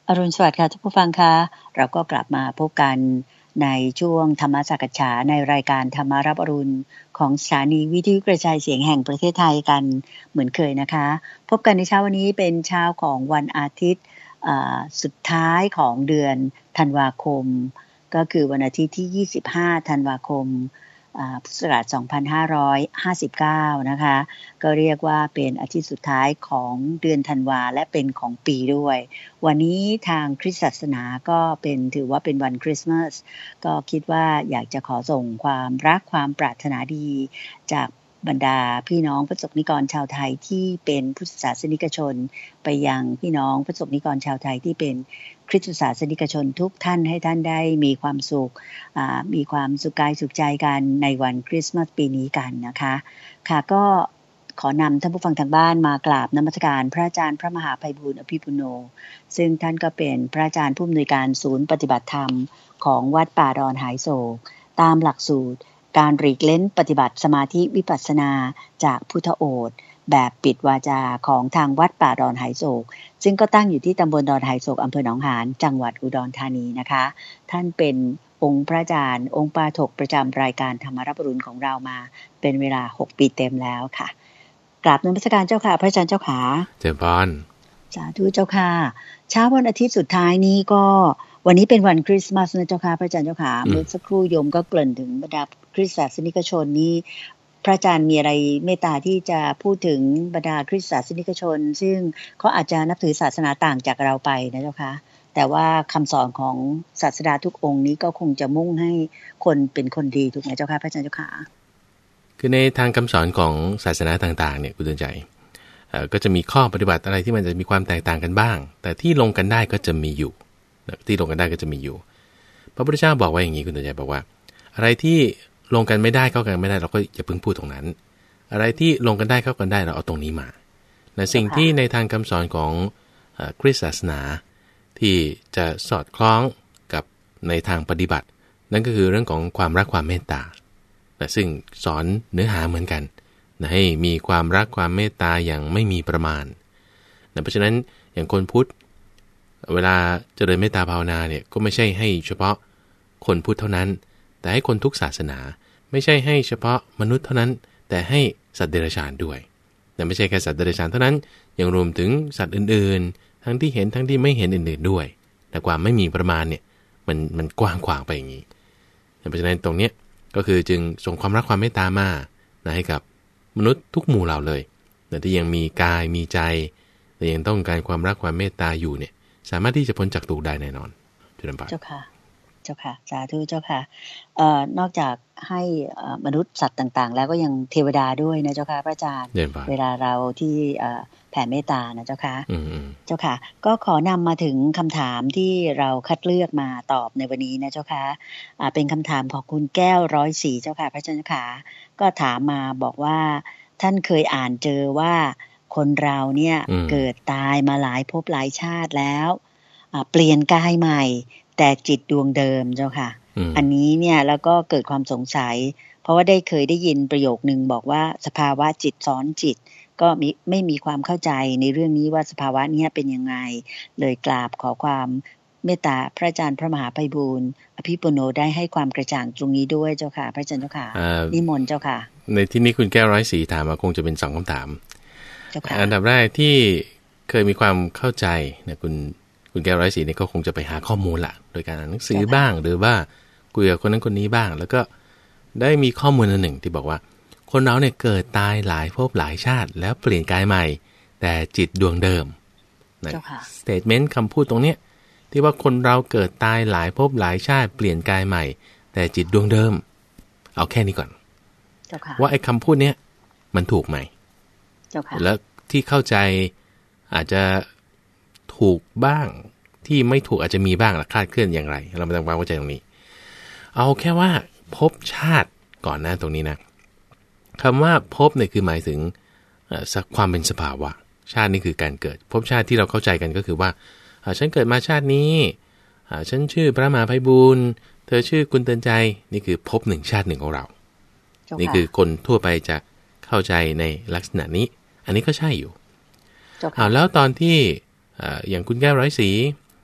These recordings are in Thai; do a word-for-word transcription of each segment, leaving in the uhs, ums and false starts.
อรุณสวัสดิ์ค่ะท่านผู้ฟังคะเราก็กลับมาพบกันในช่วงธรรมสักฉาในรายการธรรมารับอรุณของสถานีวิทยุกระจายเสียงแห่งประเทศไทยกันเหมือนเคยนะคะพบกันในเช้าวันนี้เป็นเช้าของวันอาทิตย์สุดท้ายของเดือนธันวาคมก็คือวันอาทิตย์ที่ยี่สิบห้าธันวาคมพุทธศักราชสองพันห้าร้อยห้าสิบเก้านะคะก็เรียกว่าเป็นอาทิตย์สุดท้ายของเดือนธันวาและเป็นของปีด้วยวันนี้ทางคริสตศาสนาก็เป็นถือว่าเป็นวันคริสต์มาสก็คิดว่าอยากจะขอส่งความรักความปรารถนาดีจากบรรดาพี่น้องประสบนิกรชาวไทยที่เป็นพุทธศาสนิกชนไปยังพี่น้องประสบนิกรชาวไทยที่เป็นคริสตศาสนิกชนทุกท่านให้ท่านได้มีความสุขมีความสุขกายสุขใจกันในวันคริสต์มาสปีนี้กันนะคะค่ะก็ขอนำท่านผู้ฟังทางบ้านมากราบนมัสการพระอาจารย์พระมหาไพบูลย์อภิปุโนซึ่งท่านก็เป็นพระอาจารย์ผู้อำนวยการศูนย์ปฏิบัติธรรมของวัดป่าดอนหายโศกตามหลักสูตรการหลีกเล้นปฏิบัติสมาธิวิปัสสนาจากพุทธโอษฐ์แบบปิดวาจาของทางวัดป่าดอนหายโศกซึ่งก็ตั้งอยู่ที่ตำบลดอนหายโศกอำเภอหนองหานจังหวัดอุดรธานีนะคะท่านเป็นองค์พระอาจารย์องค์ปาฐกประจำรายการธรรมรับอรุณของเรามาเป็นเวลาหกปีเต็มแล้วค่ะกราบนมัสการเจ้าค่ะพระอาจารย์เจ้าขาเจ้าพรสาธุเจ้าค่ะเช้าวันอาทิตย์สุดท้ายนี้ก็วันนี้เป็นวันคริสต์มาสนะเจ้าค่ะพระอาจารย์เจ้าค่ะเมื่อสักครู่โยมก็เกริ่นถึงบรรดาคริสตศาสนิกชนนี้พระอาจารย์มีอะไรเมตตาที่จะพูดถึงบรรดาคริสตศาสนิกชนซึ่งเขาอาจจะนับถือศาสนาต่างจากเราไปนะเจ้าค่ะแต่ว่าคำสอนของศาสดาทุกองค์นี้ก็คงจะมุ่งให้คนเป็นคนดีถูกไหมเจ้าค่ะพระอาจารย์เจ้าค่ะคือในทางคำสอนของศาสนาต่างๆเนี่ยคุณเตือนใจก็จะมีข้อปฏิบัติอะไรที่มันจะมีความแตกต่างกันบ้างแต่ที่ลงกันได้ก็จะมีอยู่ที่ลงกันได้ก็จะมีอยู่พระพุทธเจ้าบอกไว้อย่างนี้คุณเตือนใจบอกว่าอะไรที่ลงกันไม่ได้เข้ากันไม่ได้เราก็อย่าเพิ่งพูดตรงนั้นอะไรที่ลงกันได้เข้ากันได้เราเอาตรงนี้มาแต่สิ่งที่ในทางคำสอนของคริสตศาสนาที่จะสอดคล้องกับในทางปฏิบัตินั่นก็คือเรื่องของความรักความเมตตานะซึ่งสอนเนื้อหาเหมือนกันนะให้มีความรักความเมตตาอย่างไม่มีประมาณนะเพราะฉะนั้นอย่างคนพุทธเวลาเจริญเมตตาภาวนาเนี่ยก็ไม่ใช่ให้เฉพาะคนพุทธเท่านั้นแต่ให้คนทุกศาสนาไม่ใช่ให้เฉพาะมนุษย์เท่านั้นแต่ให้สัตว์เดรัจฉานด้วยแต่ไม่ใช่แค่สัตว์เดรัจฉานเท่านั้นยังรวมถึงสัตว์อื่นๆทั้งที่เห็นทั้งที่ไม่เห็นอื่นๆด้วยแต่ความไม่มีประมาณเนี่ยมันมันกว้างขวางไปอย่างนี้เพราะฉะนั้นตรงเนี้ยก็คือจึงส่งความรักความเมตตามานะให้กับมนุษย์ทุกหมู่เหล่าเลยแต่ที่ยังมีกายมีใจแต่ยังต้องการความรักความเมตตาอยู่เนี่ยสามารถที่จะพ้นจากทุกข์ได้แน่นอนจุลปัตเจ้าค่ะเจ้าค่ะสาธุเจ้าค่ะเอ่อนอกจากให้มนุษย์สัตว์ต่างๆแล้วก็ยังเทวดาด้วยนะเจ้าค่ะพระอาจารย์เวลาเราที่แผ่เมตตานะเจ้าค่ะเจ้าค่ะก็ขอนำมาถึงคำถามที่เราคัดเลือกมาตอบในวันนี้นะเจ้าค่ะเป็นคำถามของคุณแก้วร้อยสี่เจ้าค่ะพระอาจารย์เจ้าค่ะก็ถามมาบอกว่าท่านเคยอ่านเจอว่าคนเราเนี่ยเกิดตายมาหลายภพหลายชาติแล้วเปลี่ยนกายใหม่แต่จิตดวงเดิมเจ้าค่ะ อ, อันนี้เนี่ยแล้วก็เกิดความสงสัยเพราะว่าได้เคยได้ยินประโยคนึงบอกว่าสภาวะจิตซ้อนจิตก็มีไม่มีความเข้าใจในเรื่องนี้ว่าสภาวะนี้เป็นยังไงเลยกราบขอความเมตตาพระอาจารย์พระมหาไพบูลย์อภิปุโนได้ให้ความกระจ่างตรงนี้ด้วยเจ้าค่ะพระอาจารย์เจ้าค่ะนิมนต์เจ้าค่ะในที่นี้คุณแก้วร้อยสีถามมาคงจะเป็นสองคำถามอันดับแรกที่เคยมีความเข้าใจนะคุณคุณแก้วร้อยสีเนี่ยก็คงจะไปหาข้อมูลละโดยการอ่านหนังสือบ้างหรือว่าคุยกับคนนั้นคนนี้บ้างแล้วก็ได้มีข้อมูลอันหนึ่งที่บอกว่าคนเราเนี่ยเกิดตายหลายภพหลายชาติแล้วเปลี่ยนกายใหม่แต่จิตดวงเดิมนะสเตทเมนต์คำพูดตรงเนี้ยที่ว่าคนเราเกิดตายหลายภพหลายชาติเปลี่ยนกายใหม่แต่จิตดวงเดิมเอาแค่นี้ก่อนว่าไอ้คำพูดเนี้ยมันถูกไหมแล้วที่เข้าใจอาจจะถูกบ้างที่ไม่ถูกอาจจะมีบ้างคลาดเคลื่อนอย่างไรเราไม่ต้องวางเข้าใจตรงนี้เอาแค่ว่าภพชาติก่อนนะตรงนี้นะคำว่าภพเนี่ยคือหมายถึงสักความเป็นสภาวะชาตินี่คือการเกิดภพชาติที่เราเข้าใจกันก็คือว่าฉันเกิดมาชาตินี้ฉันชื่อพระมหาไพบูลย์เธอชื่อคุณเตือนใจนี่คือภพหนึ่งชาติหนึ่งของเรานี่คือคนทั่วไปจะเข้าใจในลักษณะนี้อันนี้ก็ใช่อยู่เอาแล้วตอนที่อย่างคุณแก้วร้อยสี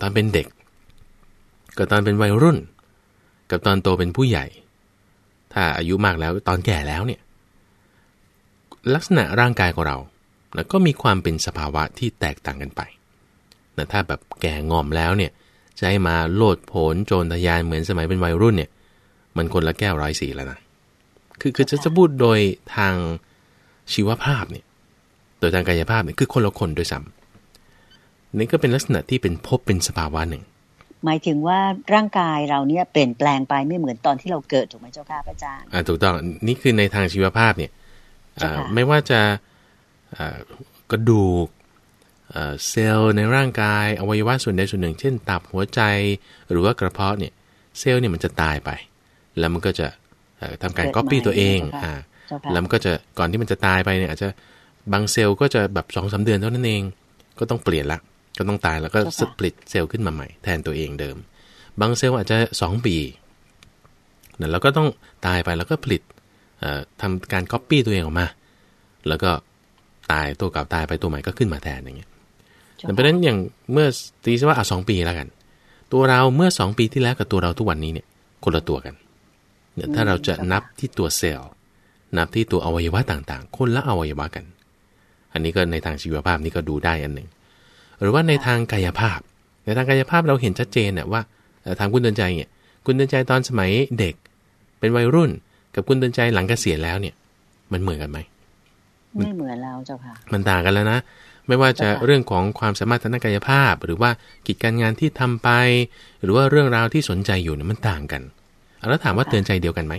ตอนเป็นเด็กกับตอนเป็นวัยรุ่นกับตอนโตเป็นผู้ใหญ่ถ้าอายุมากแล้วตอนแก่แล้วเนี่ยลักษณะร่างกายของเรานะก็มีความเป็นสภาวะที่แตกต่างกันไปนะถ้าแบบแก่งอมแล้วเนี่ยจะให้มาโลดโผนโจรทะยานเหมือนสมัยเป็นวัยรุ่นเนี่ยมันคนละแก้วร้อยสีแล้วนะคือคือจะจะพูดโดยทางชีวภาพเนี่ยโดยทางกายภาพเนี่ยคือคนละคนด้วยซ้ำนี่ก็เป็นลักษณะที่เป็นภพเป็นสภาวะหนึ่งหมายถึงว่าร่างกายเราเนี่ยเปลี่ยนแปลงไปไม่เหมือนตอนที่เราเกิดถูกไหมเจ้าค่ะอาจารย์อ่าถูกต้องนี่คือในทางชีวภาพเนี่ยไม่ว่าจะกระดูกเซลล์ในร่างกายอวัยวะส่วนใดส่วนหนึ่งเช่นตับหัวใจหรือว่ากระเพาะเนี่ยเซลล์เนี่ยมันจะตายไปแล้วมันก็จะทำการก๊อปปี้ตัวเองอ่าแล้วมันก็จะก่อนที่มันจะตายไปเนี่ยอาจจะบางเซลล์ก็จะแบบ สองถึงสาม เดือนเท่านั้นเองก็ต้องเปลี่ยนละก็ต้องตายแล้วก็สปลิตเซลล์ขึ้นมาใหม่แทนตัวเองเดิมบางเซลล์อาจจะสองปีนะแล้วก็ต้องตายไปแล้วก็ผลิตทำการก๊อปปี้ตัวเองออกมาแล้วก็ตายตัวเก่าตายไปตัวใหม่ก็ขึ้นมาแทนอย่างเงี้ยเพราะฉะนั้นอย่างเมื่อตีซะว่าอ่ะสองปีแล้วกันตัวเราเมื่อสองปีที่แล้วกับตัวเราทุกวันนี้เนี่ยคนละตัวกันเนี่ยถ้าเราจะนับที่ตัวเซลล์นับที่ตัวอวัยวะต่างๆคนละอวัยวะกันอันนี้ก็ในทางชีวภาพนี่ก็ดูได้อันหนึ่งหรือว่าในทางกายภาพในทางกายภาพเราเห็นชัดเจนเนี่ยว่าทางคุณเตือนใจเนี่ยคุณเตือนใจตอนสมัยเด็กเป็นวัยรุ่นกับคุณเตือนใจหลังเกษียณแล้วเนี่ยมันเหมือนกันไหมไม่เหมือนแล้วเจ้าค่ะมันต่างกันแล้วนะไม่ว่าจะเรื่องของความสามารถทางกายภาพหรือว่ากิจการงานที่ทำไปหรือว่าเรื่องราวที่สนใจอยู่เนี่ยมันต่างกันแล้วถามว่าเตือนใจเดียวกันไหม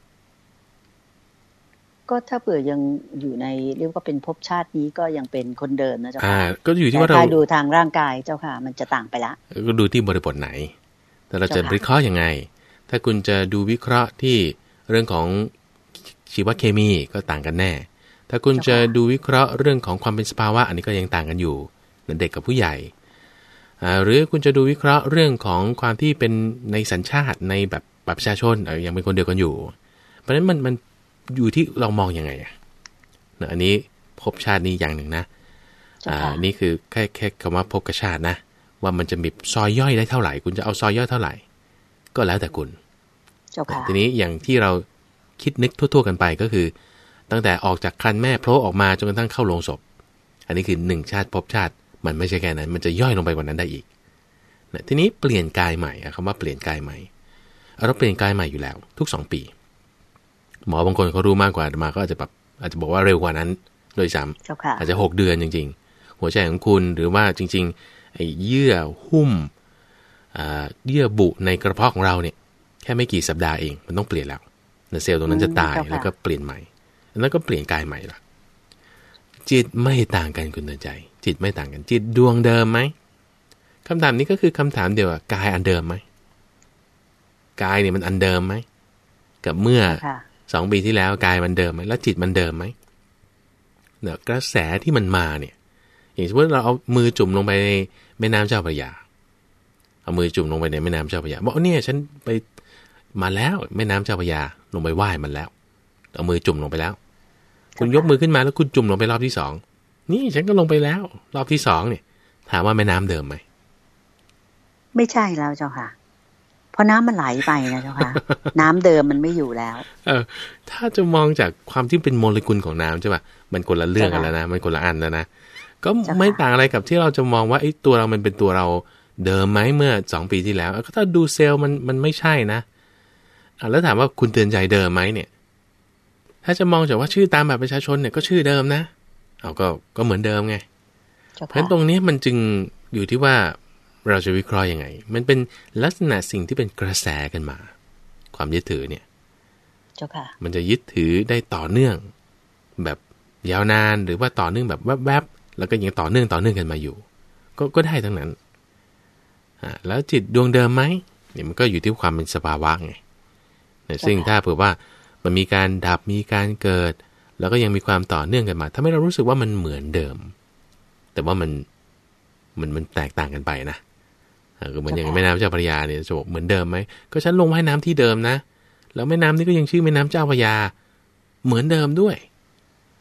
ก็ถ้าเผื่อยังอยู่ในเรียกว่าเป็นภพชาตินี้ก็ยังเป็นคนเดิมนะเจ้าค่ะก็อยู่ที่ว่าเราดูทางร่างกายเจ้าค่ะมันจะต่างไปละก็ดูที่บริบทไหนแต่เราจะวิเคราะห์ยังไงถ้าคุณจะดูวิเคราะห์ที่เรื่องของชีวเคมีก็ต่างกันแน่ถ้าคุณจะดูวิเคราะห์เรื่องของความเป็นสภาวะอันนี้ก็ยังต่างกันอยู่เด็กกับผู้ใหญ่หรือคุณจะดูวิเคราะห์เรื่องของความที่เป็นในสัญชาติในแบบประชาชนยังเป็นคนเดียวกันอยู่เพราะฉะนั้นมันมันอยู่ที่เรามองยังไงอ่ะอันนี้ภพชาตินี้อย่างหนึ่งนะอ่านี่คือแค่แค่คำว่าภพกับชาตินะว่ามันจะมีซอยย่อยได้เท่าไหร่คุณจะเอาซอยย่อยเท่าไหร่ก็แล้วแต่คุณทีนี้อย่างที่เราคิดนึกทั่วๆกันไปก็คือตั้งแต่ออกจากครรภ์แม่โผล่ออกมาจนกระทั่งเข้าโลงศพอันนี้คือหนึ่งชาติภพชาติมันไม่ใช่แค่นั้นมันจะย่อยลงไปกว่านั้นได้อีกนะทีนี้เปลี่ยนกายใหม่คำว่าเปลี่ยนกายใหม่เราเปลี่ยนกายใหม่อยู่แล้วทุกสองปีหมอบางคนเขารู้มากกว่ามาก็อาจจะแบบอาจจะบอกว่าเร็วกว่านั้นโดยซ้ำอาจจะหกเดือนจริงๆหัวใจของคุณหรือว่าจริงๆไอ้เยื่อหุ้มเยื่อบุในกระเพาะของเราเนี่ยแค่ไม่กี่สัปดาห์เองมันต้องเปลี่ยนแล้วเซลล์ตรงนั้นจะตายแล้วก็เปลี่ยนใหม่แล้วก็เปลี่ยนกายใหม่ละจิตไม่ต่างกันคุณเตือนใจจิตไม่ต่างกันจิตดวงเดิมไหมคำถามนี้ก็คือคำถามเดียวกับกายอันเดิมไหมกายเนี่ยมันอันเดิมไหมกับเมื่อสองปีที่แล้วกายมันเดิมไหมแล้วจิตมันเดิมไหมเนี่ยกระแสที่มันมาเนี่ยอย่างเช่นเราเอามือจุ่มลงไปในแม่น้ำเจ้าพระยาเอามือจุ่มลงไปในแม่น้ำเจ้าพระยาบอกเนี่ยฉันไปมาแล้วแม่น้ำเจ้าพระยาลงไปว่ายมันแล้วเอามือจุ่มลงไปแล้วคุณยกมือขึ้นมาแล้วคุณจุ่มลงไปรอบที่สองนี่ฉันก็ลงไปแล้วรอบที่สองเนี่ยถามว่าแม่น้ำเดิมไหมไม่ใช่แล้วเจ้าค่ะเพราะน้ำมันไหลไปนะเจ้าค่ะ น้ำเดิมมันไม่อยู่แล้วเออถ้าจะมองจากความที่เป็นโมเลกุลของน้ำใช่ป่ะมันคนละเรื่องกันแล้วนะมันคนละอันแล้วนะก็ไม่ต่างอะไรกับที่เราจะมองว่าไอ้ตัวเรามันเป็นตัวเราเดิมไหมเมื่อสองปีที่แล้วก็ถ้าดูเซลล์มันมันไม่ใช่นะอ่ะแล้วถามว่าคุณเตือนใจเดิมไหมเนี่ยถ้าจะมองจากว่าชื่อตามบัตรประชาชนเนี่ยก็ชื่อเดิมนะเอาก็ก็เหมือนเดิมไงเพราะฉะนั้นตรงนี้มันจึงอยู่ที่ว่าเราจะวิเคราะห์ยังไงมันเป็นลักษณะสิ่งที่เป็นกระแสกันมาความยึดถือเนี่ยมันจะยึดถือได้ต่อเนื่องแบบยาวนานหรือว่าต่อเนื่องแบบแวบๆแล้วก็ยังต่อเนื่องต่อเนื่องกันมาอยู่ก็ก็ได้ทั้งนั้นอ่าแล้วจิตดวงเดิมไหมเนี่ยมันก็อยู่ที่ความเป็นสภาวะไงซึ่งถ้าเผื่อว่ามันมีการดับมีการเกิดแล้วก็ยังมีความต่อเนื่องกันมาทำให้เรารู้สึกว่ามันเหมือนเดิมแต่ว่ามันมันมันแตกต่างกันไปนะก็เหมือนอย่างแม่น้ำเจ้าพระยาเนี่ยจะบอกเหมือนเดิมไหมก็ฉันลงว่ายน้ำที่เดิมนะแล้วแม่น้ำนี่ก็ยังชื่อแม่น้ำเจ้าพระยาเหมือนเดิมด้วย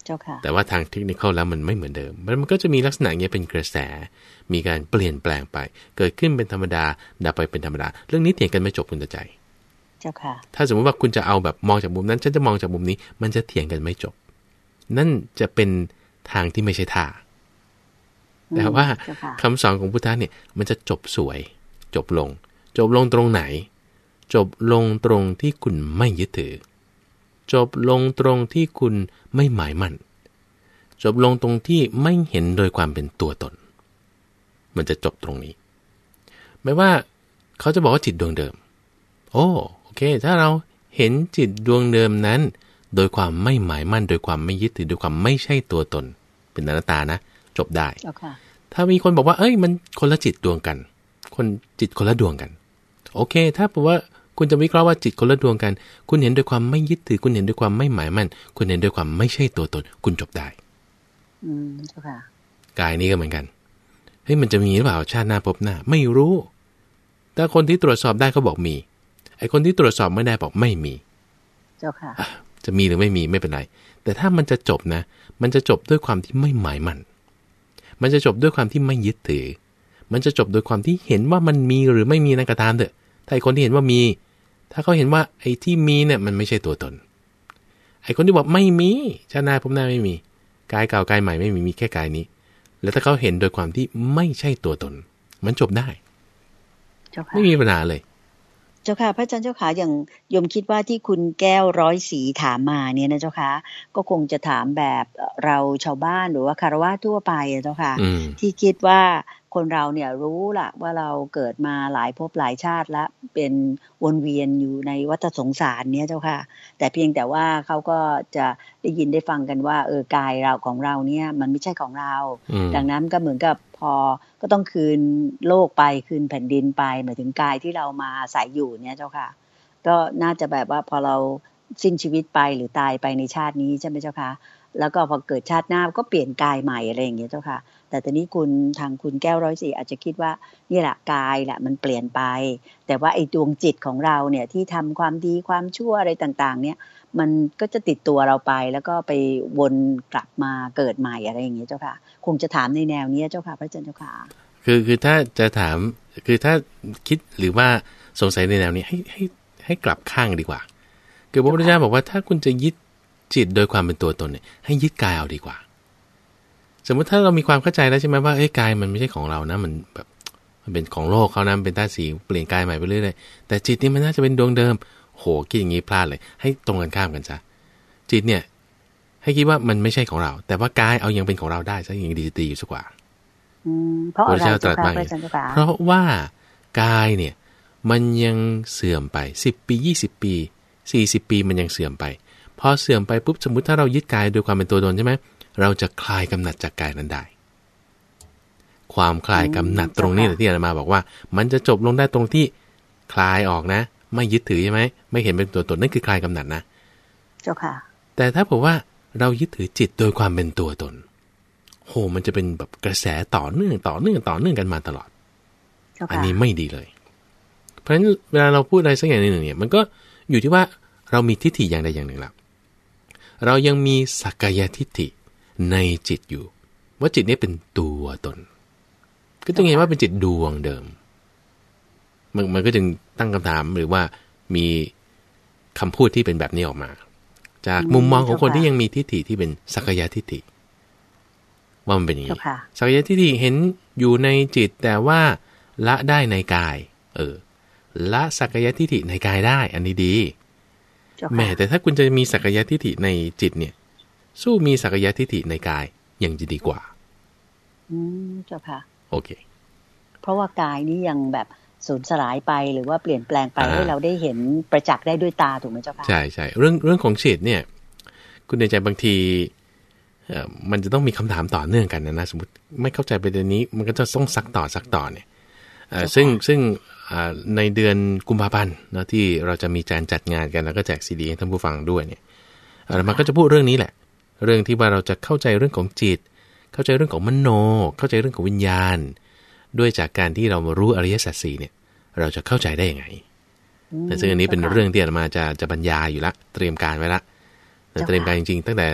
เจ้าค่ะแต่ว่าทางเทคนิคแล้วมันไม่เหมือนเดิมมันก็จะมีลักษณะเงี้ยเป็นกระแสมีการเปลี่ยนแปลงไปเกิดขึ้นเป็นธรรมดาดับไปเป็นธรรมดาเรื่องนี้เถียงกันไม่จบคุณตาใจเจ้าค่ะถ้าสมมติว่าคุณจะเอาแบบมองจากมุมนั้นฉันจะมองจากมุมนี้มันจะเถียงกันไม่จบนั่นจะเป็นทางที่ไม่ใช่ท่าแต่ว่าคำสอนของพุทธะเนี่ยมันจะจบสวยจบลงจบลงตรงไหนจบลงตรงที่คุณไม่ยึดถือจบลงตรงที่คุณไม่หมายมั่นจบลงตรงที่ไม่เห็นโดยความเป็นตัวตนมันจะจบตรงนี้ไม่ว่าเขาจะบอกว่าจิตดวงเดิมโอ้โอเคถ้าเราเห็นจิตดวงเดิมนั้นโดยความไม่หมายมั่นโดยความไม่ยึดถือโดยความไม่ใช่ตัวตนเป็นอนัตตานะจบได้ okay. ถ้ามีคนบอกว่าเอ้ยมันคนละจิตดวงกันคนจิตคนละดวงกันโอเคถ้าบอกว่าคุณจะวิเคราะห์ว่าจิตคนละดวงกันคุณเห็นด้วยความไม่ยึดถือคุณเห็นด้วยความไม่หมายมั่นคุณเห็นด้วยความไม่ใช่ตัวตนคุณจบได้อืมเจ้าค่ะกายนี้ก็เหมือนกันเฮ้ยมันจะมีหรือเปล่าชาติหน้าพบหน้าไม่รู้แต่คนที่ตรวจสอบได้เขาบอกมีไอ้คนที่ตรวจสอบไม่ได้บอกไม่มีเจ้าค่ะจะมีหรือไม่มีไม่เป็นไรแต่ถ้ามันจะจบนะมันจะจบด้วยความที่ไม่หมายมั่นมันจะจบด้วยความที่ไม่ยึดถือมันจะจบโดยความที่เห็นว่ามันมีหรือไม่มีนั่นก็ตามเถอะถ้าไอ้คนที่เห็นว่ามีถ้าเขาเห็นว่าไอ้ที่มีเนี่ยมันไม่ใช่ตัวตนไอ้คนที่บอกไม่มีชาติหน้าพบหน้าไม่มีกายเก่ากายใหม่ไม่มีมีแค่กายนี้แล้วถ้าเขาเห็นโดยความที่ไม่ใช่ตัวตนมันจบได้ไม่มีปัญหาเลยเจ้าค่ะพระอาจารย์เจ้าค่ะอย่างโยมคิดว่าที่คุณแก้วร้อยสีถามมาเนี่ยนะเจ้าค่ะก็คงจะถามแบบเราชาวบ้านหรือว่าคฤหัสถ์ทั่วไปเจ้าค่ะที่คิดว่าคนเราเนี่ยรู้ล่ะว่าเราเกิดมาหลายภพหลายชาติแล้วเป็นวนเวียนอยู่ในวัฏสงสารเนี่ยเจ้าค่ะแต่เพียงแต่ว่าเขาก็จะได้ยินได้ฟังกันว่าเออกายเราของเราเนี่ยมันไม่ใช่ของเราดังนั้นก็เหมือนกับพอก็ต้องคืนโลกไปคืนแผ่นดินไปหมายถึงกายที่เรามาอาศัยอยู่เนี่ยเจ้าค่ะก็น่าจะแบบว่าพอเราสิ้นชีวิตไปหรือตายไปในชาตินี้ใช่ไหมเจ้าค่ะแล้วก็พอเกิดชาติหน้าก็เปลี่ยนกายใหม่อะไรอย่างเงี้ยเจ้าค่ะแต่ตอนนี้คุณทางคุณแก้วร้อยสี่อาจจะคิดว่านี่แหละกายแหละมันเปลี่ยนไปแต่ว่าไอ้ดวงจิตของเราเนี่ยที่ทำความดีความชั่วอะไรต่างๆเนี่ยมันก็จะติดตัวเราไปแล้วก็ไปวนกลับมาเกิดใหม่อะไรอย่างเงี้ยเจ้าค่ะคงจะถามในแนวนี้เจ้าค่ะพระอาจารย์เจ้าค่ะคือคือถ้าจะถามคือถ้าคิดหรือว่าสงสัยในแนวนี้ให้ให้ให้กลับข้างดีกว่าคือพระพุทธเจ้าบอกว่าถ้าคุณจะยึดจิตโดยความเป็นตัวตนเนี่ยให้ยึดกายเอาดีกว่าสมมติถ้าเรามีความเข้าใจแล้วใช่ไหมว่าเอ้ยกายมันไม่ใช่ของเรานะมันแบบมันเป็นของโลกเขานะเป็นธาตุสีเปลี่ยนกายใหม่ไปเรื่อยๆแต่จิตนี่มันน่าจะเป็นดวงเดิมโหคิดอย่างนี้พลาดเลยให้ตรงกันข้ามกันซะจิตเนี่ยให้คิดว่ามันไม่ใช่ของเราแต่ว่ากายเอายังเป็นของเราได้ซะอย่างดีดีอยู่สักกว่าเพราะอะไรเจ้าค่ะเพราะว่ากายเนี่ยมันยังเสื่อมไปสิบปียี่สิบปีสี่สิบปีมันยังเสื่อมไปพอเสื่อมไปปุ๊บสมมุติถ้าเรายึดกายโดยความเป็นตัวตนใช่ไหมเราจะคลายกำหนัดจากกายนั้นได้ความคลายกำหนัดตรงนี้แหละที่อาจารย์มาบอกว่ามันจะจบลงได้ตรงที่คลายออกนะไม่ยึดถือใช่ไหมไม่เห็นเป็นตัวตนนั่นคือคลายกำหนัดนะเจ้าค่ะแต่ถ้าบอกว่าเรายึดถือจิตโดยความเป็นตัวตนโหมันจะเป็นแบบกระแสต่อเนื่องต่อเนื่องต่อเนื่องกันมาตลอดอันนี้ไม่ดีเลยเพราะฉะนั้นเวลาเราพูดอะไรสักอย่างหนึ่งเนี่ยมันก็อยู่ที่ว่าเรามีทิฏฐิอย่างใดอย่างหนึ่งแล้วเรายังมีสักกายทิฏฐิในจิตอยู่ว่าจิตนี้เป็นตัวตนก็ต้องเห็นว่าเป็นจิตดวงเดิมมันมันก็จึงตั้งคำถามหรือว่ามีคำพูดที่เป็นแบบนี้ออกมาจากมุมมองของคนที่ยังมีทิฏฐิที่เป็นสักกายทิฏฐิว่ามันเป็นอย่างนี้สักกายทิฏฐิเห็นอยู่ในจิตแต่ว่าละได้ในกายเออละสักกายทิฏฐิในกายได้อันนี้ดีแม่แต่ถ้าคุณจะมีสักกายทิฏฐิในจิตเนี่ยสู้มีสักกายทิฏฐิในกายยังจะดีกว่าอืมเจ้าค่ะโอเคเพราะว่ากายนี้ยังแบบสูญสลายไปหรือว่าเปลี่ยนแปลงไปให้เราได้เห็นประจักษ์ได้ด้วยตาถูกไหมเจ้าค่ะใช่ใช่เรื่องเรื่องของจิตเนี่ยคุณในใจบางทีเอ่อมันจะต้องมีคำถามต่อเนื่องกันนะนะสมมติไม่เข้าใจประเด็นนี้มันก็จะต้องซักต่อซักต่อเนี่ยเอ่อซึ่งซึ่งในเดือนกุมภาพันธ์นะที่เราจะมีการจัดงานกันแล้วก็แจกซีดีให้ท่านผู้ฟังด้วยเนี่ยมันก็จะพูดเรื่องนี้แหละเรื่องที่ว่าเราจะเข้าใจเรื่องของจิตเข้าใจเรื่องของมโนเข้าใจเรื่องของวิญญาณด้วยจากการที่เรามารู้อริยสัจสี่เนี่ยเราจะเข้าใจได้ยังไงแต่ซึ่งอันนี้เป็นเรื่องที่อาตมาจะจะบรรยายอยู่ละเตรียมการไว้ละเตรียมการจริงๆตั้งแต่พ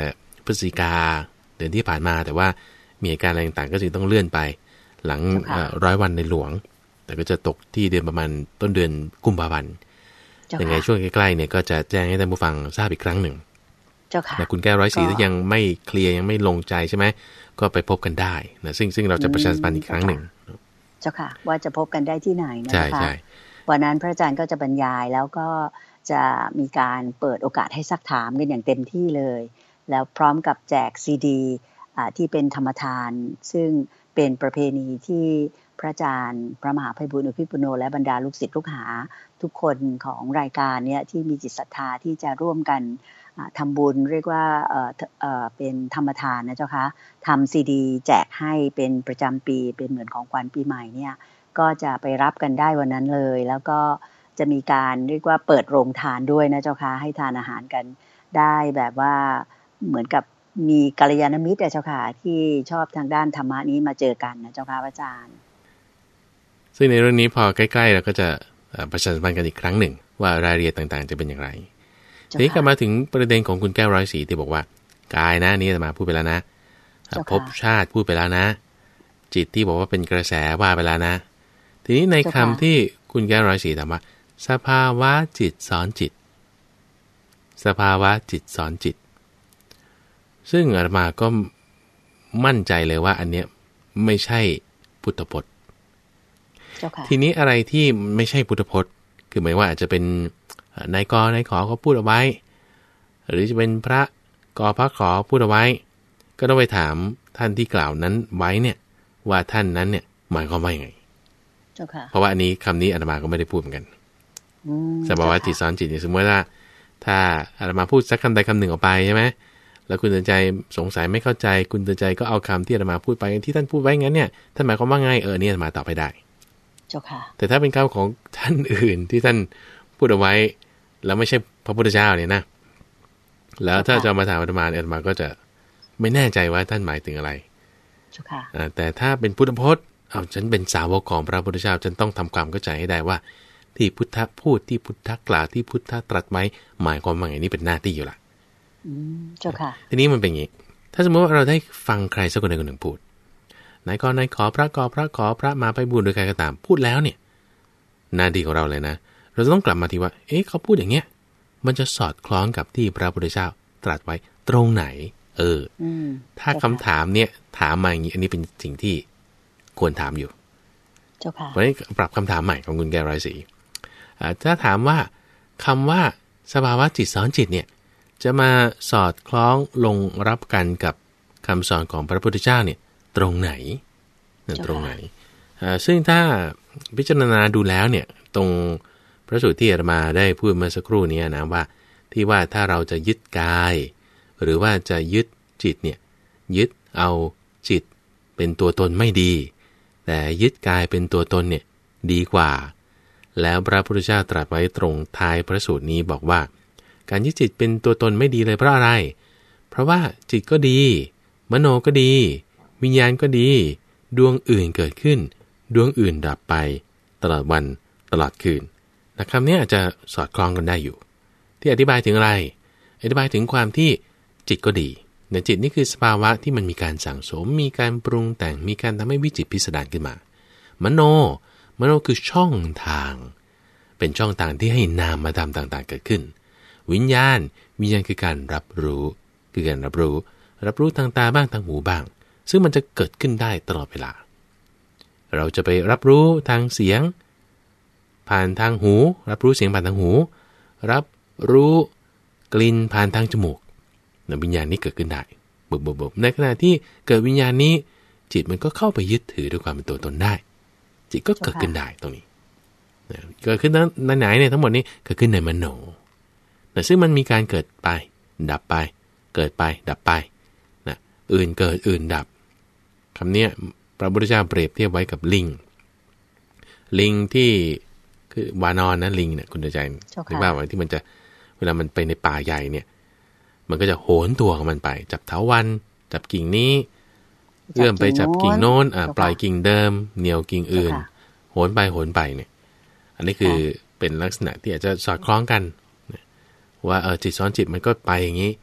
พฤศจิกาเดือนที่ผ่านมาแต่ว่ามีเหตุการณ์อะไรต่างๆก็จึงต้องเลื่อนไปหลังร้อยวันในหลวงแต่ก็จะตกที่เดือนประมาณต้นเดือนกุมภาพันธ์ยังไงช่วงใกล้ๆเนี่ยก็จะแจ้งให้ท่านผู้ฟังทราบอีกครั้งหนึ่งแต่คุณแก้วร้อยสีถ้ายังไม่เคลียร์ยังไม่ลงใจใช่ไหมก็ไปพบกันได้นะซึ่งซึ่งเราจะประชาสัมพันธ์อีกครั้งหนึ่งเจ้าค่ะว่าจะพบกันได้ที่ไหนนะคะใช่ใช่วันนั้นพระอาจารย์ก็จะบรรยายแล้วก็จะมีการเปิดโอกาสให้ซักถามกันอย่างเต็มที่เลยแล้วพร้อมกับแจกซีดีที่เป็นธรรมทานซึ่งเป็นประเพณีที่พระอาจารย์พระมหาไพบูลย์อภิปุโนและบรรดาลูกศิษย์ลูกหาทุกคนของรายการเนี้ยที่มีจิตศรัทธาที่จะร่วมกันทำบุญเรียกว่าเอ่อเอ่อเป็นธรรมทานนะเจ้าคะทำซีดีแจกให้เป็นประจำปีเป็นเหมือนของขวัญปีใหม่เนี่ยก็จะไปรับกันได้วันนั้นเลยแล้วก็จะมีการเรียกว่าเปิดโรงทานด้วยนะเจ้าคะให้ทานอาหารกันได้แบบว่าเหมือนกับมีกัลยาณมิตรเจ้าค่ะที่ชอบทางด้านธรรมะนี้มาเจอกันนะเจ้าค่ะอาจารย์ซึ่งในเรื่องนี้พอใกล้ๆเราก็จะประชาสัมพันธ์กันอีกครั้งหนึ่งว่ารายละเอียดต่างๆจะเป็นอย่างไรทีนี้กลับมาถึงประเด็นของคุณแก้วร้อยสีที่บอกว่ากายนะนี่จะมาพูดไปแล้วนะภพชาติพูดไปแล้วนะจิตที่บอกว่าเป็นกระแสว่าไปแล้วนะทีนี้ในคำที่คุณแก้วร้อยสีถามว่าสภาวะจิตสอนจิตสภาวะจิตสอนจิตซึ่งอาตมาก็มั่นใจเลยว่าอันเนี้ยไม่ใช่พุทธพจน์ทีนี้อะไรที่ไม่ใช่พุทธพจน์คือหมายว่าอาจจะเป็นนายกนายขอเขาพูดเอาไว้หรือจะเป็นพระกพระขอพูดเอาไว้ก็ต้องไปถามท่านที่กล่าวนั้นไว้เนี่ยว่าท่านนั้นเนี่ยหมายความว่ายังไงเพราะว่าอันนี้คำนี้อาตมาก็ไม่ได้พูดเหมือนกันสภาวะจิตสอนจิตเนี่ยสมมติว่าถ้าอาตมาพูดสักคำใดคำหนึ่งออกไปใช่ไหมแล้วคุณเตือนใจสงสัยไม่เข้าใจคุณเตือนใจก็เอาคำที่อาตมาพูดไปที่ท่านพูดไว้งั้นเนี่ยท่านหมายความว่าไงเออเนี่ยอาตมาตอบไปได้เจ้าค่ะแต่ถ้าเป็นคำของท่านอื่นที่ท่านพูดเอาไว้แล้วไม่ใช่พระพุทธเจ้าเนี่ยนะแล้วถ้าจะมาถามอาตมาอาตมาก็จะไม่แน่ใจว่าท่านหมายถึงอะไรเจ้าค่ะแต่ถ้าเป็นพุทธพจน์เอาฉันเป็นสาวกของพระพุทธเจ้าฉันต้องทำความเข้าใจให้ได้ว่าที่พุทธพูดที่พุทธกล่าวที่พุทธตรัสไว้หมายความว่าไงนี่เป็นหน้าที่อยู่ละเจ้าค่ะทีนี้มันเป็นอย่างนี้ถ้าสมมติว่าเราได้ฟังใครสักคนใดคนหนึ่งพูดนายกนายขอพระกอพระขอพระมาไปบุญโดยใครก็ตามพูดแล้วเนี่ยหน้าที่ของเราเลยนะเราจะต้องกลับมาที่ว่าเอ๊ะเขาพูดอย่างเงี้ยมันจะสอดคล้องกับที่พระพุทธเจ้าตรัสไว้ตรงไหนเออถ้าคำถามเนี่ยถามมาอย่างนี้อันนี้เป็นสิ่งที่ควรถามอยู่เจ้าค่ะเพราะนี้ปรับคำถามใหม่ของคุณแก้วร้อยสีถ้าถามว่าคำว่าสภาวะจิตสอนจิตเนี่ยจะมาสอดคล้องลงรับกันกับคำสอนของพระพุทธเจ้าเนี่ยตรงไหนตรงไหนซึ่งถ้าพิจารณาดูแล้วเนี่ยตรงพระสูตรที่อาตมาได้พูดเมื่อสักครู่นี้นะว่าที่ว่าถ้าเราจะยึดกายหรือว่าจะยึดจิตเนี่ยยึดเอาจิตเป็นตัวตนไม่ดีแต่ยึดกายเป็นตัวตนเนี่ยดีกว่าแล้วพระพุทธเจ้าตรัสไว้ตรงท้ายพระสูตรนี้บอกว่าการยึดจิตเป็นตัวตนไม่ดีเลยเพราะอะไรเพราะว่าจิตก็ดีมโนก็ดีวิญญาณก็ดีดวงอื่นเกิดขึ้นดวงอื่นดับไปตลอดวันตลอดคืนนะคำนี้อาจจะสอดคล้องกันได้อยู่ที่อธิบายถึงอะไรอธิบายถึงความที่จิตก็ดีในจิตนี่คือสภาวะที่มันมีการสั่งสมมีการปรุงแต่งมีการทำให้วิจิตรพิสดารขึ้นมามโนมโนคือช่องทางเป็นช่องทางที่ให้นามธรรมต่างๆเกิดขึ้นวิญญาณวิญญาณคือการรับรู้คือการรับรู้รับรู้ทางตาบ้างทางหูบ้างซึ่งมันจะเกิดขึ้นได้ตลอดเวลาเราจะไปรับรู้ทางเสียงผ่านทางหูรับรู้เสียงผ่านทางหูรับรู้กลิ่นผ่านทางจมูกวิญญาณนี้เกิดขึ้นได้บบๆในขณะที่เกิดวิญญาณนี้จิตมันก็เข้าไปยึดถือด้วยความเป็นตัวตนได้จิตก็เกิดขึ้นได้ตรงนี้เกิดขึ้นในไหนเนี่ยทั้งหมดนี้เกิดขึ้นในมโนแต่ซึ่งมันมีการเกิดไปดับไปเกิดไปดับไปนะอื่นเกิดอื่นดับคำนี้พระพุทธเจ้าเปรียบเทียบไว้กับลิงลิงที่คือวานอนนะลิงเนี่ยคุณใจนึกว่าไว้ที่มันจะเวลามันไปในป่าใหญ่เนี่ยมันก็จะโหนตัวของมันไปจับเถาวัลย์จับกิ่งนี้เอื้อมไปจับกิ่งโน้นอ่าปล่อยกิ่งเดิมเหนี่ยวกิ่งอื่นโหนไปโหนไปเนี่ยอันนี้คือเป็นลักษณะที่อาจจะสอดคล้องกันว่าเออจิตซ้อนจิตมันก็ไปอย่างนี้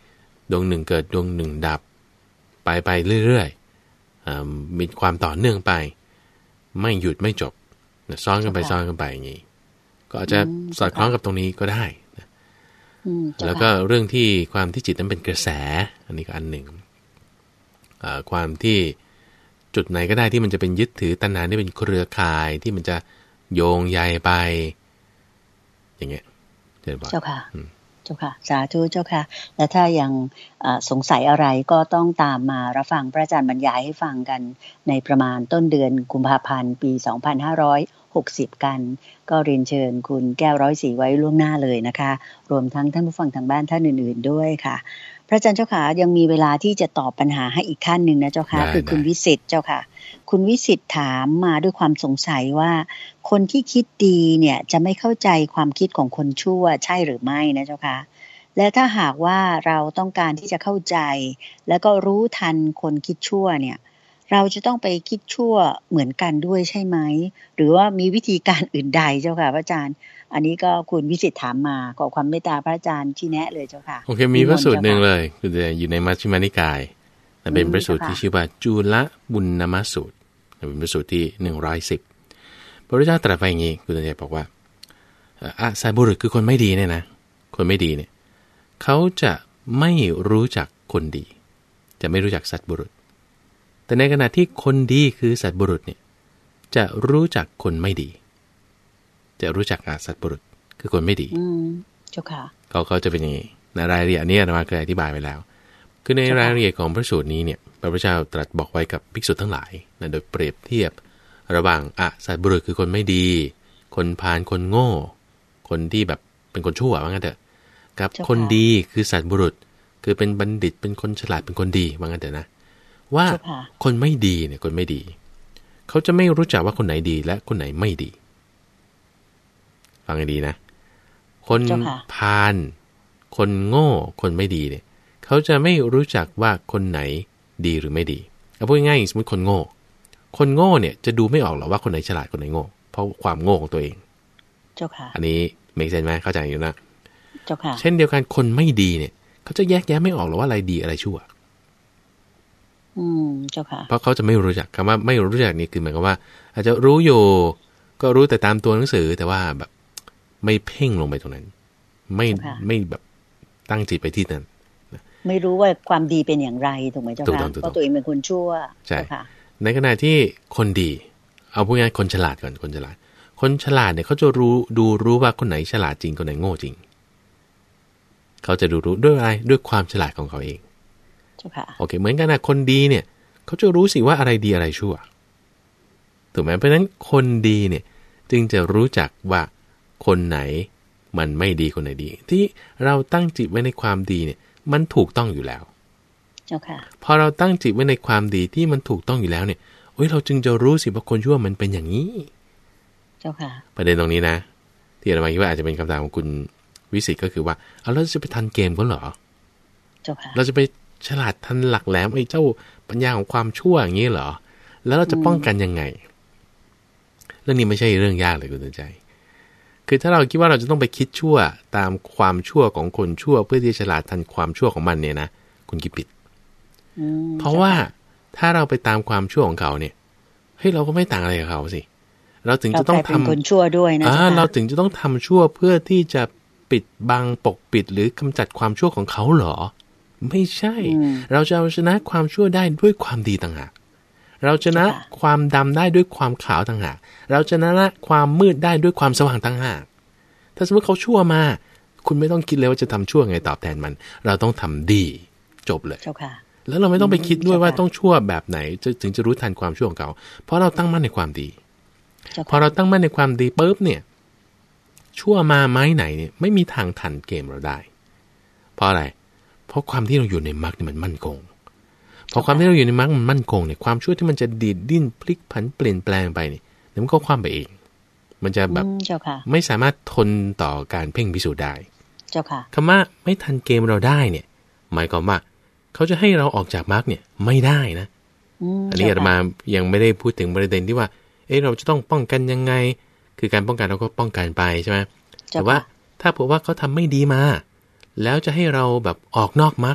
ดวงหนึ่งเกิดดวงหนึ่งดับไปไปเรื่อยๆมีความต่อเนื่องไปไม่หยุดไม่จบซ้อนกันไปซ้อนกันไปอย่างนี้ก็อาจจะสอดคล้องกับตรงนี้ก็ได้นะแล้วก็เรื่องที่ความที่จิตนั้นเป็นกระแสอันนี้ก็อันหนึ่งความที่จุดไหนก็ได้ที่มันจะเป็นยึดถือตัณหาที่เป็นเครือข่ายที่มันจะโยงใยไปอย่างเงี้ยเจ้าค่ะเจ้าค่ะสาธุเจ้าค่ะและถ้ายังสงสัยอะไรก็ต้องตามมารับฟังพระอาจารย์บรรยายให้ฟังกันในประมาณต้นเดือนกุมภาพันธ์ปีสองพันห้าร้อยหกสิบกันก็เรียนเชิญคุณแก้วร้อยศรีไว้ล่วงหน้าเลยนะคะรวมทั้งท่านผู้ฟังทางบ้านท่านอื่นๆด้วยค่ะพระอาจารย์เจ้าค่ะยังมีเวลาที่จะตอบปัญหาให้อีกท่านหนึ่งนะเจ้าค่ะคือคุณวิสิทธิ์เจ้าค่ะคุณวิสิทธิ์ถามมาด้วยความสงสัยว่าคนที่คิดดีเนี่ยจะไม่เข้าใจความคิดของคนชั่วใช่หรือไม่นะเจ้าค่ะและถ้าหากว่าเราต้องการที่จะเข้าใจแล้วก็รู้ทันคนคิดชั่วเนี่ยเราจะต้องไปคิดชั่วเหมือนกันด้วยใช่ไหมหรือว่ามีวิธีการอื่นใดเจ้าค่ะพระอาจารย์อันนี้ก็คุณวิสิทธิ์ถามมาขอความเมตตาพระอาจารย์ชี้แนะเลยเจ้าค่ะโอเคมีพระสูตรหนึ่งเลยคืออยู่ในมัชฌิมานิกายแต่เป็นพระสูตรที่ชื่อว่าจุลบุญนมสูตรเป็นพระสูตรที่หนึ่งร้อยสิบพระพุทธเจ้าตรัสไว้อย่างนี้คุณตันใจบอกว่าอาสัตบุรุษคือคนไม่ดีเนี่ยนะคนไม่ดีเนี่ยเขาจะไม่รู้จักคนดีจะไม่รู้จักสัตบุรุษแต่ในขณะที่คนดีคือสัตบุรุษเนี่ยจะรู้จักคนไม่ดีจะรู้จักอาสัตบุรุษคือคนไม่ดีอืมเจ้าค่ะเขาเขาจะเป็นอย่างนี้ในรายละเอียดนี้อาตมาเคยอธิบายไปแล้วคือในรายละเอียดของพระสูตรนี้เนี่ยพระพุทธเจ้าตรัสบอกไว้กับภิกษุทั้งหลายนะโดยเปรียบเทียบระหว่างอาสัตบุรุษคือคนไม่ดีคนพาลคนโง่คนที่แบบเป็นคนชั่วว่างั้นเถอะกับคนดีคือสัตบุรุษคือเป็นบัณฑิตเป็นคนฉลาดเป็นคนดีว่างั้นเถอะนะว่าคนไม่ดีเนี่ยคนไม่ดีเขาจะไม่รู้จักว่าคนไหนดีและคนไหนไม่ดีฟังให้ดีนะคนพาลคนโง่คนไม่ดีเนี่ยเขาจะไม่รู้จักว่าคนไหนดีหรือไม่ดีเอาพูดง่ายๆสมมติคนโง่คนโง่เนี่ยจะดูไม่ออกหรอกว่าคนไหนฉลาดคนไหนโง่เพราะความโง่ของตัวเองเจ้าค่ะอันนี้เมคเซนส์ไหมเข้าใจอยู่นะเจ้าค่ะเช่นเดียวกันคนไม่ดีเนี่ยเขาจะแยกแยะไม่ออกหรอกว่าอะไรดีอะไรชั่วอืมเจ้าค่ะเพราะเขาจะไม่รู้จักคำว่าไม่รู้จักนี่คือหมายความว่าอาจจะรู้อยู่ก็รู้แต่ตามตัวหนังสือแต่ว่าแบบไม่เพ่งลงไปตรงนั้นไม่ไม่แบบตั้งจิตไปที่นั้นไม่รู้ว่าความดีเป็นอย่างไรถูกไหมเจ้าค่ะเพราะตัวเองเป็นคนชั่วใช่ในขณะที่คนดีเอาพูดง่ายคนฉลาดก่อนคนฉลาดคนฉลาดเนี่ยเขาจะรู้ดูรู้ว่าคนไหนฉลาดจริงคนไหนโง่จริงเขาจะดูรู้ด้วยอะไรด้วยความฉลาดของเขาเองโอเคเหมือนกันนะคนดีเนี่ยเขาจะรู้สิว่าอะไรดีอะไรชั่วถูกไหมเพราะฉะนั้นคนดีเนี่ยจึงจะรู้จักว่าคนไหนมันไม่ดีคนไหนดีที่เราตั้งจิตไว้ในความดีเนี่ยมันถูกต้องอยู่แล้วเจ้าค่ะพอเราตั้งจิตไว้ในความดีที่มันถูกต้องอยู่แล้วเนี่ยโอ้ยเราจึงจะรู้สิว่าคนชั่วมันเป็นอย่างนี้เจ้าค่ะประเด็นตรงนี้นะที่อาจารย์คิดว่าอาจจะเป็นคำถามของคุณวิสิทธิ์ก็คือว่าเอาเราจะไปทันเกมกันเหรอเจ้าค่ะเราจะไปฉลาดทันหลักแหลมไอ้เจ้าปัญญาของความชั่วอย่างนี้เหรอแล้วเราจะป้องกันยังไงเรื่องนี้ไม่ใช่เรื่องยากเลยคุณตั้งใจคือถ้าเราคิดว่าเราจะต้องไปคิดชั่วตามความชั่วของคนชั่วเพื่อที่จะฉลาดทันความชั่วของมันเนี่ยนะคุณคิดผิดเพราะว่าถ้าเราไปตามความชั่วของเขาเนี่ยเฮ้ยเราก็ไม่ต่างอะไรกับเขาสิเราถึงจะต้องทำคนชั่วด้วยนะเราถึงจะต้องทำชั่วเพื่อที่จะปิดบังปกปิดหรือกำจัดความชั่วของเขาเหรอไม่ใช่เราจะเอาชนะความชั่วได้ด้วยความดีต่างหากเราชนะความดำได้ด้วยความขาวต่างหากเราชนะความมืดได้ด้วยความสว่างต่างหากถ้าสมมติเขาชั่วมาคุณไม่ต้องคิดเลยว่าจะทำชั่วไงตอบแทนมันเราต้องทำดีจบเลยแล้วเราไม่ต้องไปคิดด้วยว่าต้องชั่วแบบไหนถึงจะรู้ทันความชั่วของเขาเพราะเราตั้งมั่นในความดีพอเราตั้งมั่นในความดีปุ๊บเนี่ยชั่วมาไม้ไหนเนี่ยไม่มีทางทันเกมเราได้เพราะอะไรเพราะความที่เราอยู่ในมรรคนี่มันมั่นคงพอความที่เราอยู่ในมรรคมันมั่นคงเนี่ยความชั่วที่มันจะดีดดิ้นพลิกผันเปลี่ยนแปลงไปเนี่ยมันก็คว่ำไปเองมันจะแบบไม่สามารถทนต่อการเพ่งพิสูจน์ได้เจ้าค่ะคำว่าไม่ทันเกมเราได้เนี่ยหมายความว่าเขาจะให้เราออกจากมรรคเนี่ยไม่ได้นะอันนี้อาตมายังไม่ได้พูดถึงประเด็นที่ว่าเอ๊ะเราจะต้องป้องกันยังไงคือการป้องกันเราก็ป้องกันไปใช่ไหมแต่ว่าถ้าเผื่อว่าเขาทำไม่ดีมาแล้วจะให้เราแบบออกนอกมรรค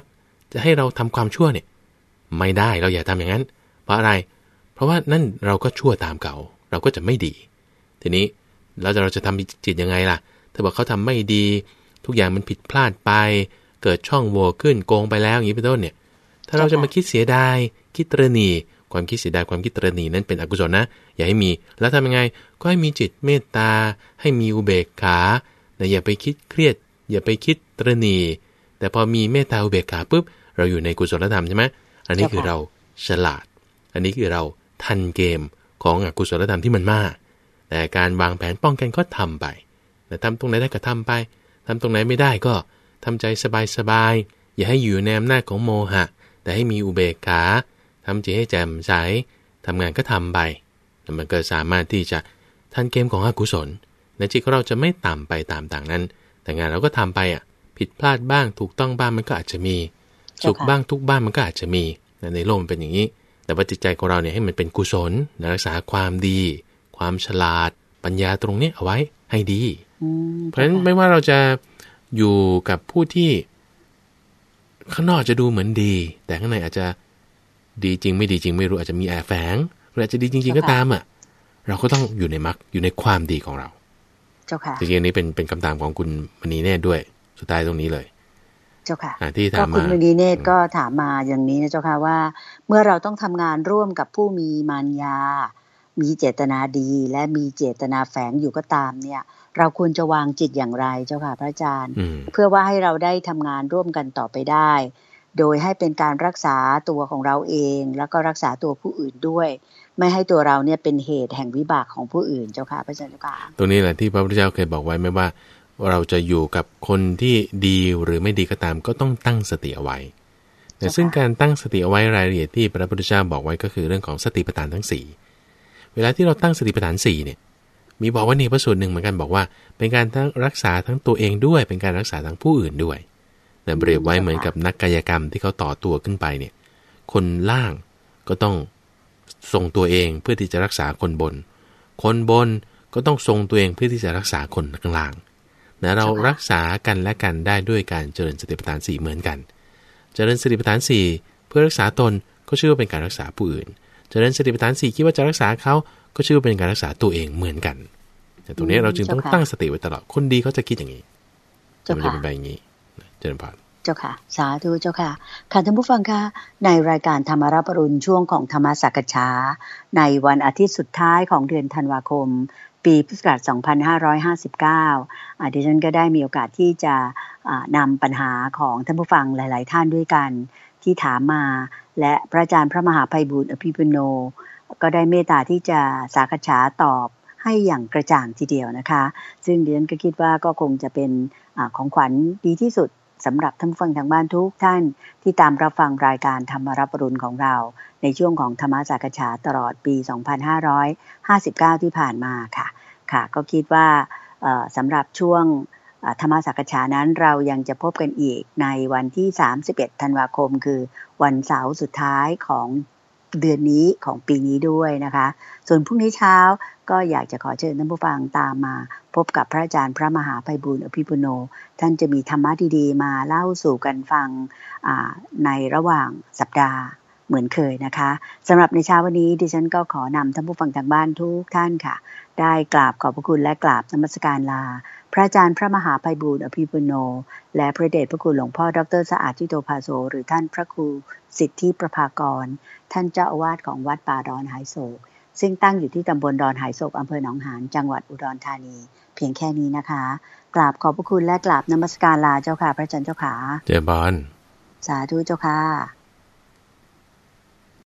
จะให้เราทำความชั่วเนี่ยไม่ได้เราอย่าทำอย่างนั้นเพราะอะไรเพราะว่านั่นเราก็ชั่วตามเขาเราก็จะไม่ดีทีนี้เราจะเราจะทำจิตยังไงล่ะถ้าบอกเขาทำไม่ดีทุกอย่างมันผิดพลาดไปเกิดช่องโหว่ขึ้นโกงไปแล้วอย่างนี้เป็นต้นเนี่ยถ้าเราจะมาคิดเสียดายคิดตระหนี่ความคิดเสียดายความคิดตระหนี่นั้นเป็นอกุศลนะอย่าให้มีแล้วทำยังไงก็ให้มีจิตเมตตาให้มีอุเบกขาแต่อย่าไปคิดเครียดอย่าไปคิดตระหนี่แต่พอมีเมตตาอุเบกขาปุ๊บเราอยู่ในกุศลธรรมใช่ไหมอันนี้คือเราฉลาดอันนี้คือเราทันเกมของอกุศลธรรมที่มันมากแต่การวางแผนป้องกันก็ทำไปแต่ทำตรงไหนได้ก็ทำไปทำตรงไหนไม่ได้ก็ทำใจสบายๆอย่าให้อยู่ในอำนาจของโมหะแต่ให้มีอุเบกขาทำใจให้แจ่มใสทำงานก็ทำไปแล้วมันก็สามารถที่จะทันเกมของอกุศลในจิตของเราจะไม่ต่ำไปตามต่างนั้นแต่งานเราก็ทำไปอ่ะผิดพลาดบ้างถูกต้องบ้างมันก็อาจจะมีสุขบ้างทุกบ้างมันก็อาจจะมีในโลกมันเป็นอย่างนี้แต่ว่าจิตใจของเราเนี่ยให้มันเป็นกุศลรักษาความดีความฉลาดปัญญาตรงนี้เอาไว้ให้ดีเพราะฉะนั้นไม่ว่าเราจะอยู่กับผู้ที่ข้างนอกจะดูเหมือนดีแต่ข้างในอาจจะดีจริงไม่ดีจริงไม่รู้อาจจะมีแอบแฝงหรืออาจจะดีจริงๆก็ตามอ่ะเราก็ต้องอยู่ในมรรคอยู่ในความดีของเราเจ้าค่ะจริงๆนี้เป็นเป็นคำถามของคุณมณีเนตรด้วยสุดท้ายตรงนี้เลยเจ้าค่ะที่ถามมาคุณมณีเนตรก็ถามมาอย่างนี้นะเจ้าค่ะว่าเมื่อเราต้องทำงานร่วมกับผู้มีมารยามีเจตนาดีและมีเจตนาแฝงอยู่ก็ตามเนี่ยเราควรจะวางจิตอย่างไรเจ้าค่ะพระอาจารย์เพื่อว่าให้เราได้ทำงานร่วมกันต่อไปได้โดยให้เป็นการรักษาตัวของเราเองแล้วก็รักษาตัวผู้อื่นด้วยไม่ให้ตัวเราเนี่ยเป็นเหตุแห่งวิบากของผู้อื่นเจ้าค่ะพระอาจารย์เจ้าค่ะตรงนี้แหละที่พระพุทธเจ้าเคยบอกไว้ไม่ว่าเราจะอยู่กับคนที่ดีหรือไม่ดีก็ตามก็ต้องตั้งสติเอาไว้แต่ซึ่งการตั้งสติเอาไว้รายละเอียดที่พระพุทธเจ้าบอกไว้ก็คือเรื่องของสติปัฏฐานทั้งสี่เวลาที่เราตั้งสติปัฏฐานสี่เนี่ยมีบอกว่าในพระสูตรหนึ่งเหมือนกันบอกว่าเป็นการทั้งรักษาทั้งตัวเองด้วยเป็นการรักษาทั้งผู้อื่นด้วยแต่เปรียบไว้เหมือนกับนักกายกรรมที่เขาต่อตัวขึ้นไปเนี่ยคนล่างก็ต้องทรงตัวเองเพื่อที่จะรักษาคนบนคนบนก็ต้องทรงตัวเองเพื่อที่จะรักษาคนข้างล่างนะเรารักษากันและกันได้ด้วยการเจริญสติปัฏฐานสี่เหมือนกันเจริญสติปัฏฐานสี่เพื่อรักษาตนก็ชื่อว่าเป็นการรักษาผู้อื่นเจริญสติปัฏฐานสี่คิดว่าจะรักษาเขาก็ชื่อว่าเป็นการรักษาตัวเองเหมือนกันแต่ตรงนี้เราจึงต้องตั้งสติไว้ตลอดคนดีเขาจะคิดอย่างนี้จะมันจะเป็นแบบนี้เจริญพรเจ้าค่ะสาธุเจ้าค่ะค่ะท่านผู้ฟังค่ะในรายการธรรมรับอรุณช่วงของธรรมสักษาในวันอาทิตย์สุดท้ายของเดือนธันวาคมปีพุทธศักราชสองพันห้าร้อยห้าสิบเก้าอ่าดิฉันก็ได้มีโอกาสที่จะอ่านำปัญหาของท่านผู้ฟังหลายๆท่านด้วยกันที่ถามมาและพระอาจารย์พระมหาไพบูลย์อภิปุโนก็ได้เมตตาที่จะสักษาตอบให้อย่างกระจ่างทีเดียวนะคะซึ่งดิฉันก็คิดว่าก็คงจะเป็นอ่าของขวัญดีที่สุดสำหรับท่านผู้ฟังทางบ้านทุกท่านที่ตามรับฟังรายการธรรมรับอรุณของเราในช่วงของธรรมสักษาตลอดปีสองพันห้าร้อยห้าสิบเก้าที่ผ่านมาค่ะค่ะก็คิดว่าสำหรับช่วงธรรมสักษานั้นเรายังจะพบกันอีกในวันที่สามสิบเอ็ดธันวาคมคือวันเสาร์สุดท้ายของเดือนนี้ของปีนี้ด้วยนะคะส่วนพรุ่งนี้เช้าก็อยากจะขอเชิญท่านผู้ฟังตามมาพบกับพระอาจารย์พระมหาไพบูลย์อภิปุโนท่านจะมีธรรมะดีๆมาเล่าสู่กันฟังในระหว่างสัปดาห์เหมือนเคยนะคะสำหรับในเช้าวันนี้ดิฉันก็ขอนำท่านผู้ฟังทางบ้านทุกท่านค่ะได้กราบขอบพระคุณและกราบนมัสการลาพระอาจารย์พระมหาไพบูลย์อภิปุโนและพระเดชพระคุณหลวงพ่อดร.สะอาดจิโตภาโสหรือท่านพระครูสิทธิประภากรท่านเจ้าอาวาสของวัดป่าดอนหายโศกซึ่งตั้งอยู่ที่ตำบลดอนหายโศกอำเภอหนองหานจังหวัดอุดรธานีเพียงแค่นี้นะคะกราบขอบพระคุณและกราบนมัสการลาเจ้าค่ะพระอาจารย์เจ้าค่ะเจริญพรสาธุเจ้าค่ะ